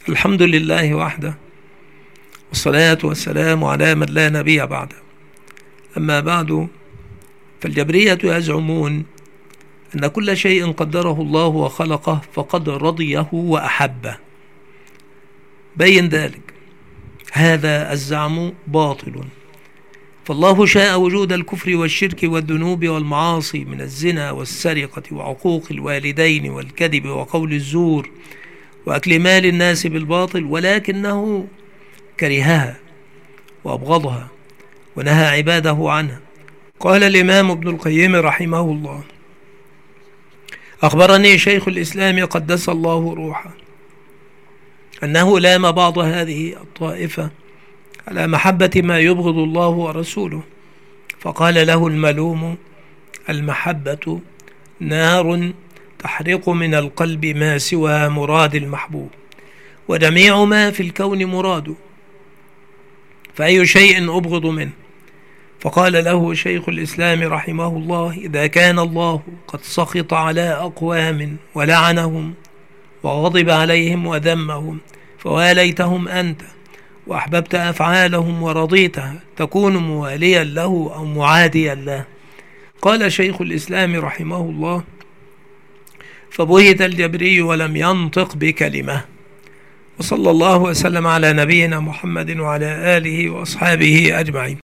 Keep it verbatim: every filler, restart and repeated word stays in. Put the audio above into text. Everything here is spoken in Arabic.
الحمد لله وحده، والصلاة والسلام على من لا نبي بعده. أما بعد، فالجبرية يزعمون أن كل شيء قدره الله وخلقه فقد رضيه وأحبه. بين ذلك. هذا الزعم باطل، فالله شاء وجود الكفر والشرك والذنوب والمعاصي من الزنا والسرقة وعقوق الوالدين والكذب وقول الزور وأكل مال الناس بالباطل، ولكنه كرهها وأبغضها ونهى عباده عنها. قال الإمام ابن القيم رحمه الله: أخبرني شيخ الإسلام قدس الله روحه أنه لام بعض هذه الطائفة على محبة ما يبغض الله ورسوله، فقال له الملوم: المحبة نار تحرق من القلب ما سوى مراد المحبوب، وجميع ما في الكون مراد، فأي شيء أبغض منه؟ فقال له شيخ الإسلام رحمه الله: إذا كان الله قد سخط على أقوام ولعنهم وغضب عليهم وذمهم، فواليتهم أنت وأحببت أفعالهم ورضيتها، تكون مواليا له أو معاديا له؟ قال شيخ الإسلام رحمه الله: فبهت الجبري ولم ينطق بكلمة. وصلى الله وسلم على نبينا محمد وعلى آله وأصحابه أجمعين.